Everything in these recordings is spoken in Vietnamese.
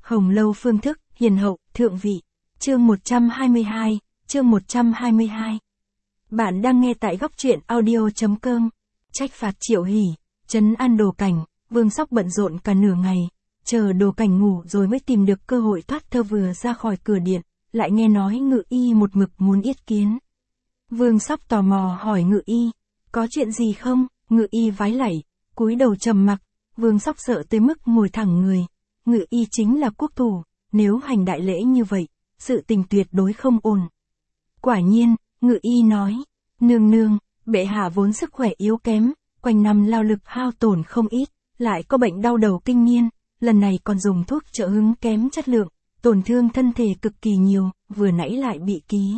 Hồng Lâu phương thức, hiền hậu, thượng vị. Chương 122, chương 122. Bạn đang nghe tại góc truyện audio.com. Trách phạt Triệu Hỷ, trấn an Đồ Cảnh, Vương Sóc bận rộn cả nửa ngày, chờ Đồ Cảnh ngủ rồi mới tìm được cơ hội thoát thơ vừa ra khỏi cửa điện, lại nghe nói Ngự Y một mực muốn yết kiến. Vương Sóc tò mò hỏi Ngự Y, có chuyện gì không? Ngự Y vái lạy, cúi đầu trầm mặc. Vương Sóc sợ tới mức ngồi thẳng người. Ngự Y chính là quốc thủ, nếu hành đại lễ như vậy, sự tình tuyệt đối không ổn. Quả nhiên, Ngự Y nói, nương nương, bệ hạ vốn sức khỏe yếu kém, quanh năm lao lực hao tổn không ít, lại có bệnh đau đầu kinh niên, lần này còn dùng thuốc trợ hứng kém chất lượng, tổn thương thân thể cực kỳ nhiều, vừa nãy lại bị ký.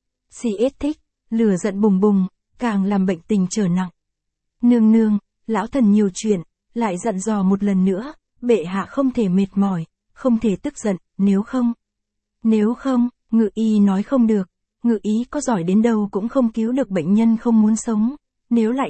Si thích, lửa giận bùng bùng, càng làm bệnh tình trở nặng. Nương nương, lão thần nhiều chuyện, lại dặn dò một lần nữa, bệ hạ không thể mệt mỏi, không thể tức giận, nếu không, Ngự Y nói không được, Ngự Y có giỏi đến đâu cũng không cứu được bệnh nhân không muốn sống, nếu lại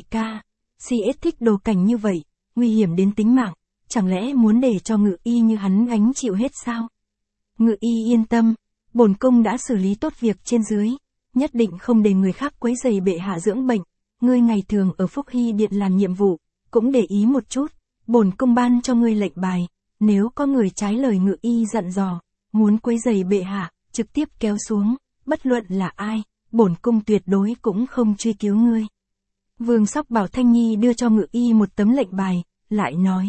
Si thích Đồ Cảnh như vậy, nguy hiểm đến tính mạng, chẳng lẽ muốn để cho Ngự Y như hắn gánh chịu hết sao? Ngự Y yên tâm, bổn cung đã xử lý tốt việc trên dưới, nhất định không để người khác quấy rầy bệ hạ dưỡng bệnh, ngươi ngày thường ở Phúc Hy Điện làm nhiệm vụ, cũng để ý một chút, bổn cung ban cho ngươi lệnh bài, nếu có người trái lời Ngự Y dặn dò, muốn quấy rầy bệ hạ, trực tiếp kéo xuống, bất luận là ai, bổn cung tuyệt đối cũng không truy cứu ngươi. Vương Sóc bảo Thanh Nhi đưa cho Ngự Y một tấm lệnh bài, lại nói,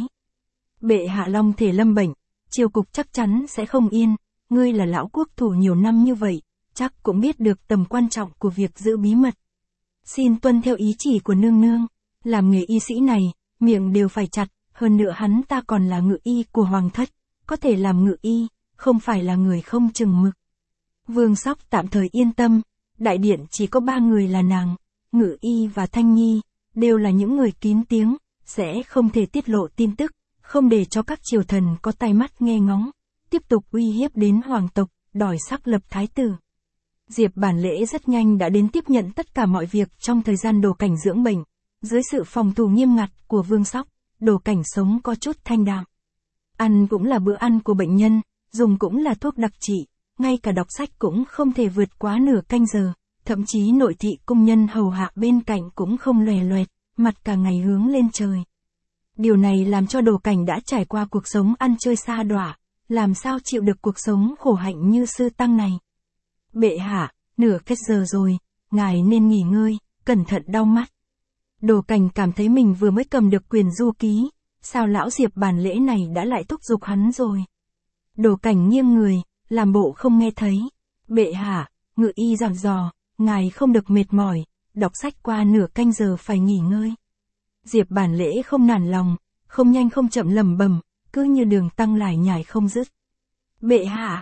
bệ hạ long thể lâm bệnh, triều cục chắc chắn sẽ không yên, ngươi là lão quốc thủ nhiều năm như vậy, chắc cũng biết được tầm quan trọng của việc giữ bí mật. Xin tuân theo ý chỉ của nương nương, làm nghề y sĩ này, miệng đều phải chặt, hơn nữa hắn ta còn là Ngự Y của hoàng thất, có thể làm Ngự Y, không phải là người không chừng mực. Vương Sóc tạm thời yên tâm, đại điện chỉ có 3 người là nàng, Ngự Y và Thanh Nhi, đều là những người kín tiếng, sẽ không thể tiết lộ tin tức, không để cho các triều thần có tai mắt nghe ngóng, tiếp tục uy hiếp đến hoàng tộc, đòi sắc lập thái tử. Diệp Bản Lễ rất nhanh đã đến tiếp nhận tất cả mọi việc trong thời gian Đồ Cảnh dưỡng bệnh, dưới sự phòng thủ nghiêm ngặt của Vương Sóc, Đồ Cảnh sống có chút thanh đạm. Ăn cũng là bữa ăn của bệnh nhân, dùng cũng là thuốc đặc trị, ngay cả đọc sách cũng không thể vượt quá nửa canh giờ, thậm chí nội thị cung nhân hầu hạ bên cạnh cũng không lòe loẹt, mặt cả ngày hướng lên trời. Điều này làm cho Đồ Cảnh đã trải qua cuộc sống ăn chơi sa đọa, làm sao chịu được cuộc sống khổ hạnh như sư tăng này. Bệ hạ, nửa cách giờ rồi, ngài nên nghỉ ngơi, cẩn thận đau mắt. Đồ Cảnh cảm thấy mình vừa mới cầm được quyền du ký, sao lão Diệp Bản Lễ này đã lại thúc giục hắn rồi. Đồ Cảnh nghiêng người, làm bộ không nghe thấy. Bệ hạ, Ngự Y dặn dò, ngài không được mệt mỏi, đọc sách qua nửa canh giờ phải nghỉ ngơi. Diệp Bản Lễ không nản lòng, không nhanh không chậm lẩm bẩm, cứ như đường tăng lải nhải không dứt. Bệ hạ,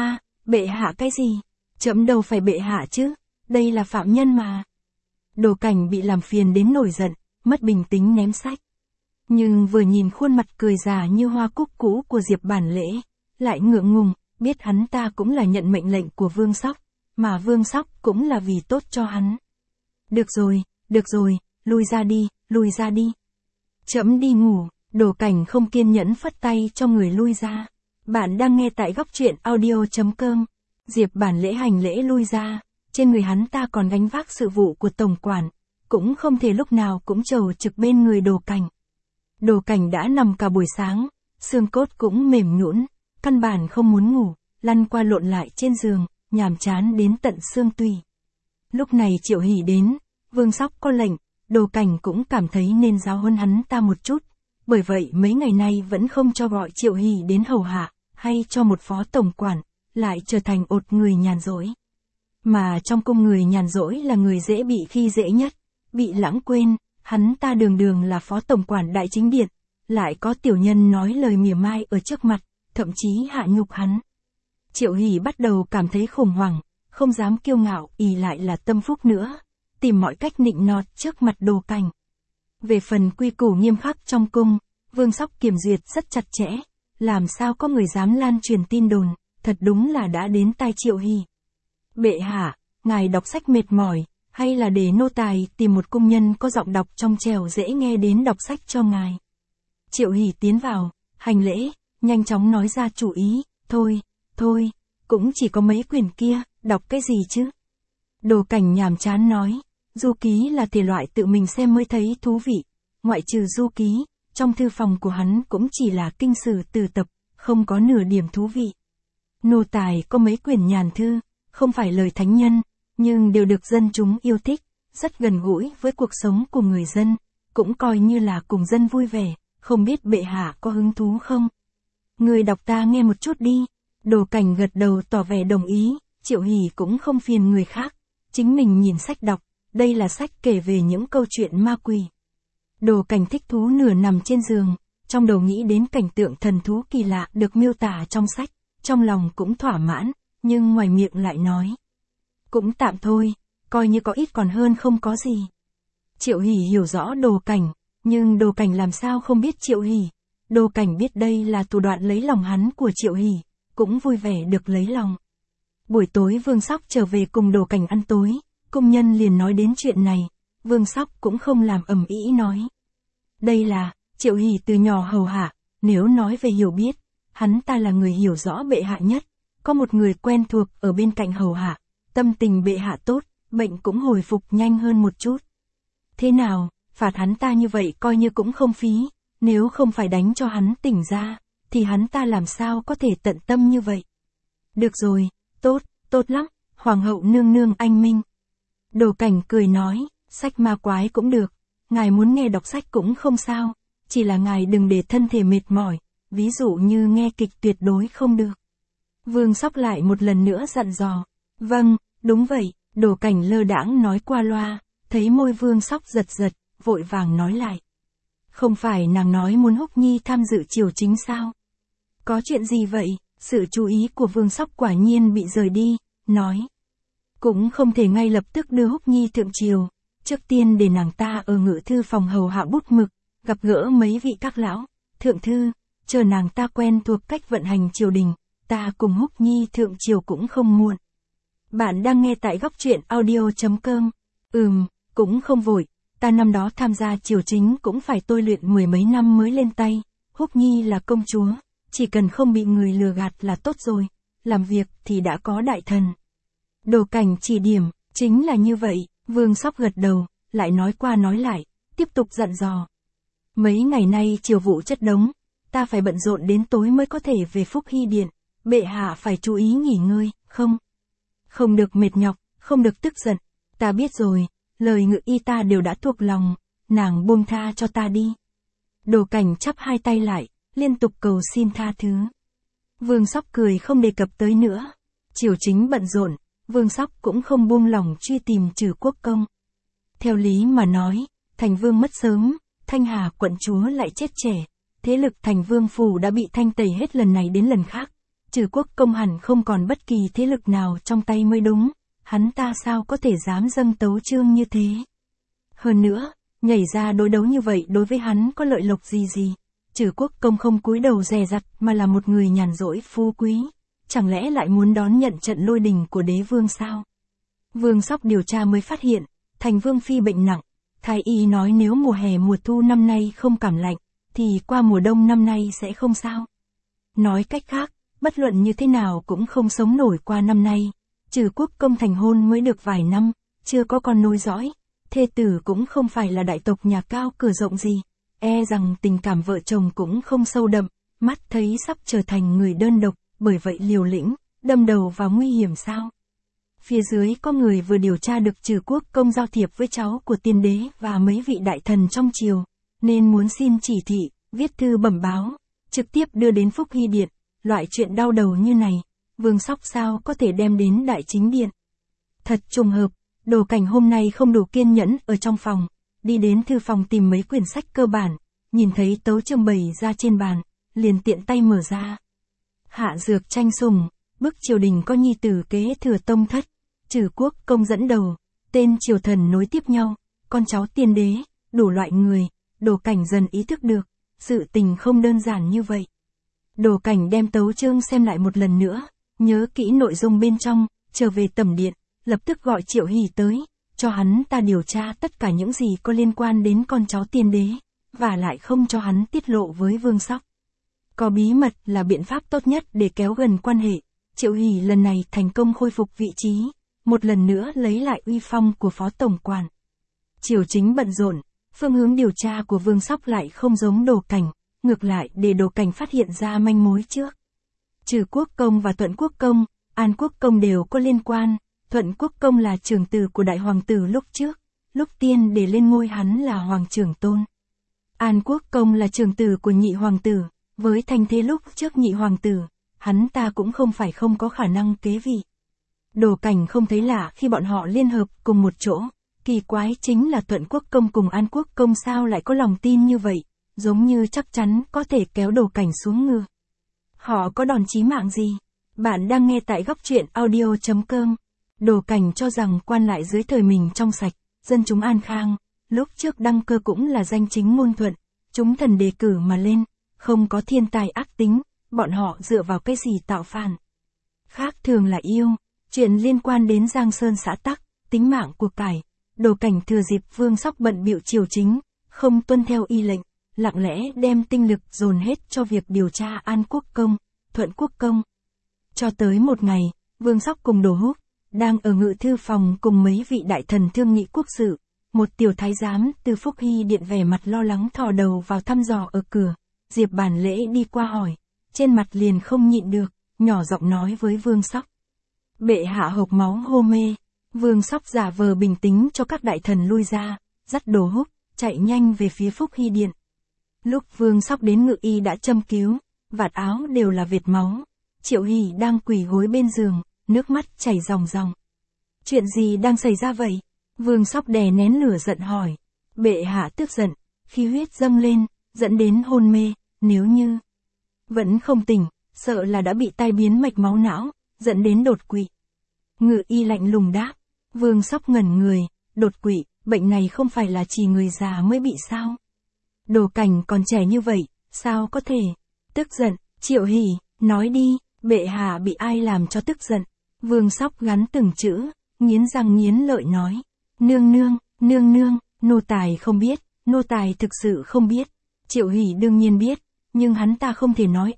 bệ hạ cái gì? Chậm đâu phải bệ hạ chứ, đây là phạm nhân mà. Đồ Cảnh bị làm phiền đến nổi giận, mất bình tĩnh ném sách. Nhưng vừa nhìn khuôn mặt cười già như hoa cúc cũ của Diệp Bản Lễ, lại ngượng ngùng, biết hắn ta cũng là nhận mệnh lệnh của Vương Sóc, mà Vương Sóc cũng là vì tốt cho hắn. Được rồi, lui ra đi. Trẫm đi ngủ, Đồ Cảnh không kiên nhẫn phất tay cho người lui ra. Bạn đang nghe tại góc truyện audio.com. Diệp Bản Lễ hành lễ lui ra, trên người hắn ta còn gánh vác sự vụ của tổng quản, cũng không thể lúc nào cũng chầu trực bên người Đồ Cảnh. Đồ Cảnh đã nằm cả buổi sáng, xương cốt cũng mềm nhũn, căn bản không muốn ngủ, lăn qua lộn lại trên giường, nhàm chán đến tận xương tủy. Lúc này Triệu Hỷ đến, Vương Sóc có lệnh, Đồ Cảnh cũng cảm thấy nên giáo huấn hắn ta một chút, bởi vậy mấy ngày nay vẫn không cho gọi Triệu Hỷ đến hầu hạ, hay cho một phó tổng quản, lại trở thành ột người nhàn rỗi. Mà trong cung người nhàn rỗi là người dễ bị khi dễ nhất, bị lãng quên, hắn ta đường là phó tổng quản đại chính điện, lại có tiểu nhân nói lời mỉa mai ở trước mặt, thậm chí hạ nhục hắn. Triệu Hỷ bắt đầu cảm thấy khủng hoảng, không dám kiêu ngạo ỷ lại là tâm phúc nữa, tìm mọi cách nịnh nọt trước mặt Đồ Cảnh. Về phần quy củ nghiêm khắc trong cung, Vương Sóc kiểm duyệt rất chặt chẽ, làm sao có người dám lan truyền tin đồn, thật đúng là đã đến tai Triệu Hỷ. Bệ hạ, ngài đọc sách mệt mỏi, hay là để nô tài tìm một cung nhân có giọng đọc trong trẻo dễ nghe đến đọc sách cho ngài. Triệu Hỷ tiến vào, hành lễ, nhanh chóng nói ra chủ ý, Thôi, cũng chỉ có mấy quyển kia, đọc cái gì chứ? Đồ Cảnh nhàm chán nói, du ký là thể loại tự mình xem mới thấy thú vị, ngoại trừ du ký, trong thư phòng của hắn cũng chỉ là kinh sử từ tập, không có nửa điểm thú vị. Nô tài có mấy quyển nhàn thư, không phải lời thánh nhân, nhưng đều được dân chúng yêu thích, rất gần gũi với cuộc sống của người dân, cũng coi như là cùng dân vui vẻ, không biết bệ hạ có hứng thú không? Người đọc ta nghe một chút đi. Đồ Cảnh gật đầu tỏ vẻ đồng ý, Triệu Hỷ cũng không phiền người khác, chính mình nhìn sách đọc, đây là sách kể về những câu chuyện ma quỷ. Đồ Cảnh thích thú nửa nằm trên giường, trong đầu nghĩ đến cảnh tượng thần thú kỳ lạ được miêu tả trong sách, trong lòng cũng thỏa mãn, nhưng ngoài miệng lại nói. Cũng tạm thôi, coi như có ít còn hơn không có gì. Triệu Hỷ hiểu rõ Đồ Cảnh, nhưng Đồ Cảnh làm sao không biết Triệu Hỷ. Đồ Cảnh biết đây là thủ đoạn lấy lòng hắn của Triệu Hỷ, cũng vui vẻ được lấy lòng. Buổi tối Vương Sóc trở về cùng Đồ Cảnh ăn tối, công nhân liền nói đến chuyện này, Vương Sóc cũng không làm ầm ĩ nói. Đây là, Triệu Hỷ từ nhỏ hầu hạ, nếu nói về hiểu biết, hắn ta là người hiểu rõ bệ hạ nhất, có một người quen thuộc ở bên cạnh hầu hạ, tâm tình bệ hạ tốt, bệnh cũng hồi phục nhanh hơn một chút. Thế nào, phạt hắn ta như vậy coi như cũng không phí, nếu không phải đánh cho hắn tỉnh ra, thì hắn ta làm sao có thể tận tâm như vậy. Được rồi, tốt lắm, Hoàng hậu nương nương anh minh. Đồ Cảnh cười nói, sách ma quái cũng được, ngài muốn nghe đọc sách cũng không sao, chỉ là ngài đừng để thân thể mệt mỏi, ví dụ như nghe kịch tuyệt đối không được. Vương Sóc lại một lần nữa dặn dò, vâng, đúng vậy, Đồ Cảnh lơ đãng nói qua loa, thấy môi Vương Sóc giật, vội vàng nói lại. Không phải nàng nói muốn Húc Nhi tham dự triều chính sao? Có chuyện gì vậy? Sự chú ý của Vương Sóc quả nhiên bị rời đi, nói. Cũng không thể ngay lập tức đưa Húc Nhi thượng triều, trước tiên để nàng ta ở ngự thư phòng hầu hạ bút mực, gặp gỡ mấy vị các lão, thượng thư, chờ nàng ta quen thuộc cách vận hành triều đình, ta cùng Húc Nhi thượng triều cũng không muộn. Bạn đang nghe tại góc truyện audio.com. Cũng không vội, ta năm đó tham gia triều chính cũng phải tôi luyện 10 mấy năm mới lên tay, Húc Nhi là công chúa, chỉ cần không bị người lừa gạt là tốt rồi, làm việc thì đã có đại thần. Đồ Cảnh chỉ điểm, chính là như vậy, Vương Sóc gật đầu, lại nói qua nói lại, tiếp tục dặn dò. Mấy ngày nay triều vụ chất đống, ta phải bận rộn đến tối mới có thể về Phúc Hy Điện, bệ hạ phải chú ý nghỉ ngơi, không được mệt nhọc, không được tức giận, ta biết rồi, lời ngự y ta đều đã thuộc lòng, nàng buông tha cho ta đi. Đồ Cảnh chắp hai tay lại, liên tục cầu xin tha thứ. Vương Sóc cười không đề cập tới nữa. Triều chính bận rộn, Vương Sóc cũng không buông lòng truy tìm Trừ Quốc Công. Theo lý mà nói, Thành Vương mất sớm, Thanh Hà quận chúa lại chết trẻ, thế lực Thành Vương phủ đã bị thanh tẩy hết lần này đến lần khác. Trừ Quốc Công hẳn không còn bất kỳ thế lực nào trong tay mới đúng, hắn ta sao có thể dám dâng tấu chương như thế. Hơn nữa, nhảy ra đối đấu như vậy đối với hắn có lợi lộc gì. Trừ Quốc Công không cúi đầu dè dặt mà là một người nhàn rỗi phú quý, chẳng lẽ lại muốn đón nhận trận lôi đình của đế vương sao? Vương Sóc điều tra mới phát hiện, Thành Vương phi bệnh nặng, thái y nói nếu mùa hè mùa thu năm nay không cảm lạnh, thì qua mùa đông năm nay sẽ không sao. Nói cách khác, bất luận như thế nào cũng không sống nổi qua năm nay. Trừ Quốc Công thành hôn mới được vài năm, chưa có con nối dõi, thê tử cũng không phải là đại tộc nhà cao cửa rộng gì, e rằng tình cảm vợ chồng cũng không sâu đậm, mắt thấy sắp trở thành người đơn độc, bởi vậy liều lĩnh, đâm đầu vào nguy hiểm sao? Phía dưới có người vừa điều tra được Trừ Quốc Công giao thiệp với cháu của tiên đế và mấy vị đại thần trong triều, nên muốn xin chỉ thị, viết thư bẩm báo, trực tiếp đưa đến Phúc Hy Điện, loại chuyện đau đầu như này, Vương Sóc sao có thể đem đến Đại Chính Điện. Thật trùng hợp, Đồ Cảnh hôm nay không đủ kiên nhẫn ở trong phòng, đi đến thư phòng tìm mấy quyển sách cơ bản, nhìn thấy tấu chương bày ra trên bàn, liền tiện tay mở ra. Hạ dược tranh sủng, bức triều đình có nhi tử kế thừa tông thất, Trừ Quốc Công dẫn đầu, tên triều thần nối tiếp nhau, con cháu tiên đế, đủ loại người, Đồ Cảnh dần ý thức được, sự tình không đơn giản như vậy. Đồ Cảnh đem tấu chương xem lại một lần nữa, nhớ kỹ nội dung bên trong, trở về tẩm điện, lập tức gọi Triệu Hỷ tới, cho hắn ta điều tra tất cả những gì có liên quan đến con cháu tiên đế, và lại không cho hắn tiết lộ với Vương Sóc. Có bí mật là biện pháp tốt nhất để kéo gần quan hệ. Triệu Hỷ lần này thành công khôi phục vị trí, một lần nữa lấy lại uy phong của phó tổng quản. Triều chính bận rộn, phương hướng điều tra của Vương Sóc lại không giống Đồ Cảnh, ngược lại để Đồ Cảnh phát hiện ra manh mối trước. Trừ Quốc Công và Thuận Quốc Công, An Quốc Công đều có liên quan. Thuận Quốc Công là trưởng tử của đại hoàng tử lúc trước, lúc tiên để lên ngôi hắn là hoàng trưởng tôn. An Quốc Công là trưởng tử của nhị hoàng tử, với thành thế lúc trước nhị hoàng tử, hắn ta cũng không phải không có khả năng kế vị. Đồ Cảnh không thấy lạ khi bọn họ liên hợp cùng một chỗ, kỳ quái chính là Thuận Quốc Công cùng An Quốc Công sao lại có lòng tin như vậy, giống như chắc chắn có thể kéo Đồ Cảnh xuống ngựa. Họ có đòn chí mạng gì? Bạn đang nghe tại góc truyện audio.com. Đồ Cảnh cho rằng quan lại dưới thời mình trong sạch, dân chúng an khang, lúc trước đăng cơ cũng là danh chính ngôn thuận, chúng thần đề cử mà lên, không có thiên tài ác tính, bọn họ dựa vào cái gì tạo phản. Khác thường là yêu, chuyện liên quan đến Giang Sơn xã tắc, tính mạng của cải, Đồ Cảnh thừa dịp Vương Sóc bận bịu triều chính, không tuân theo y lệnh, lặng lẽ đem tinh lực dồn hết cho việc điều tra An Quốc Công, Thuận Quốc Công. Cho tới một ngày, Vương Sóc cùng Đồ Húc đang ở ngự thư phòng cùng mấy vị đại thần thương nghị quốc sự, một tiểu thái giám từ Phúc Hy Điện vẻ mặt lo lắng thò đầu vào thăm dò ở cửa. Diệp Bản Lễ đi qua hỏi, trên mặt liền không nhịn được, nhỏ giọng nói với Vương Sóc. Bệ hạ hộc máu hô mê. Vương Sóc giả vờ bình tĩnh cho các đại thần lui ra, dắt Đồ Húc chạy nhanh về phía Phúc Hy Điện. Lúc Vương Sóc đến ngự y đã châm cứu, vạt áo đều là vệt máu. Triệu Hỷ đang quỳ gối bên giường, nước mắt chảy ròng ròng. Chuyện gì đang xảy ra vậy? Vương Sóc đè nén lửa giận hỏi. Bệ hạ tức giận, khí huyết dâng lên, dẫn đến hôn mê, nếu như vẫn không tỉnh, sợ là đã bị tai biến mạch máu não, dẫn đến đột quỵ. Ngự y lạnh lùng đáp. Vương Sóc ngẩn người, đột quỵ, bệnh này không phải là chỉ người già mới bị sao? Đồ Cảnh còn trẻ như vậy, sao có thể? Tức giận, Triệu Hỷ, nói đi, bệ hạ bị ai làm cho tức giận? Vương Sóc gắn từng chữ, nghiến răng nghiến lợi nói. Nương nương, nô tài không biết, nô tài thực sự không biết. Triệu Hỷ đương nhiên biết, nhưng hắn ta không thể nói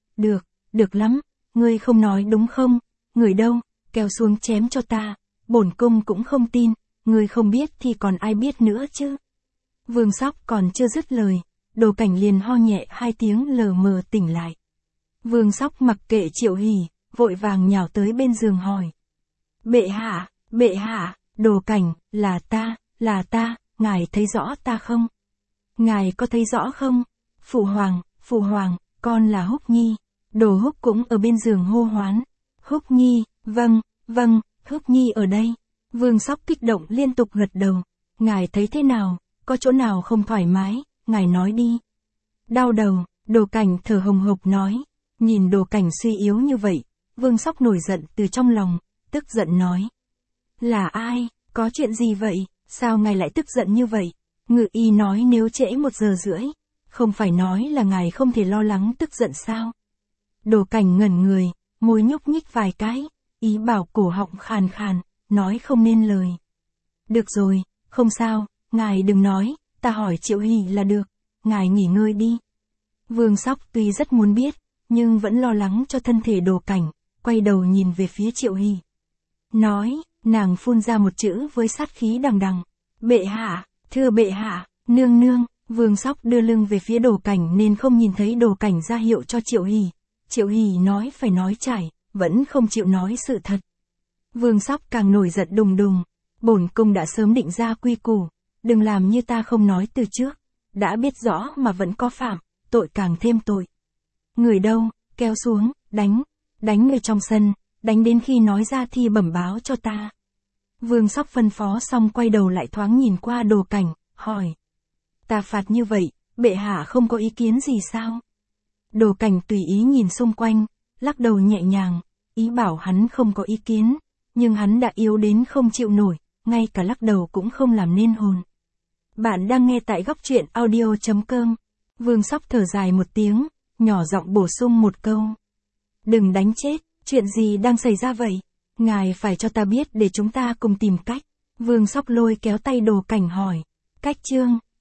được lắm, ngươi không nói đúng không? Người đâu, kéo xuống chém cho ta, bổn cung cũng không tin, ngươi không biết thì còn ai biết nữa chứ? Vương Sóc còn chưa dứt lời, Đồ Cảnh liền ho nhẹ 2 tiếng lờ mờ tỉnh lại. Vương Sóc mặc kệ Triệu Hỷ, vội vàng nhào tới bên giường hỏi. Bệ hạ, Đồ Cảnh, là ta, ngài thấy rõ ta không? Ngài có thấy rõ không? Phụ hoàng, con là Húc Nhi. Đồ Húc cũng ở bên giường hô hoán. Húc Nhi, vâng, Húc Nhi ở đây. Vương Sóc kích động liên tục gật đầu. Ngài thấy thế nào, có chỗ nào không thoải mái, ngài nói đi. Đau đầu, Đồ Cảnh thở hồng hộc nói. Nhìn Đồ Cảnh suy yếu như vậy, Vương Sóc nổi giận từ trong lòng, tức giận nói. Là ai, có chuyện gì vậy, sao ngài lại tức giận như vậy? Ngự y nói nếu trễ 1 giờ rưỡi, không phải nói là ngài không thể lo lắng tức giận sao? Đồ Cảnh ngẩn người, môi nhúc nhích vài cái, ý bảo cổ họng khàn khàn, nói không nên lời. Được rồi, không sao, ngài đừng nói, ta hỏi Triệu Hỷ là được, ngài nghỉ ngơi đi. Vương Sóc tuy rất muốn biết, nhưng vẫn lo lắng cho thân thể Đồ Cảnh, quay đầu nhìn về phía Triệu Hỷ. Nói, nàng phun ra một chữ với sát khí đằng đằng. Bệ hạ, thưa bệ hạ, nương. Vương Sóc đưa lưng về phía Đồ Cảnh nên không nhìn thấy Đồ Cảnh ra hiệu cho Triệu Hỷ. Triệu Hỷ nói phải nói trải, vẫn không chịu nói sự thật. Vương Sóc càng nổi giận đùng đùng. Bổn cung đã sớm định ra quy củ, đừng làm như ta không nói từ trước. Đã biết rõ mà vẫn có phạm, tội càng thêm tội. Người đâu, kéo xuống, đánh người trong sân, đánh đến khi nói ra thì bẩm báo cho ta. Vương Sóc phân phó xong quay đầu lại thoáng nhìn qua Đồ Cảnh, hỏi. Ta phạt như vậy, bệ hạ không có ý kiến gì sao? Đồ Cảnh tùy ý nhìn xung quanh, lắc đầu nhẹ nhàng, ý bảo hắn không có ý kiến, nhưng hắn đã yếu đến không chịu nổi, ngay cả lắc đầu cũng không làm nên hồn. Bạn đang nghe tại góc truyện audio.com. Vương Sóc thở dài một tiếng, nhỏ giọng bổ sung một câu. Đừng đánh chết, chuyện gì đang xảy ra vậy? Ngài phải cho ta biết để chúng ta cùng tìm cách. Vương Sóc lôi kéo tay Đồ Cảnh hỏi. Cách chương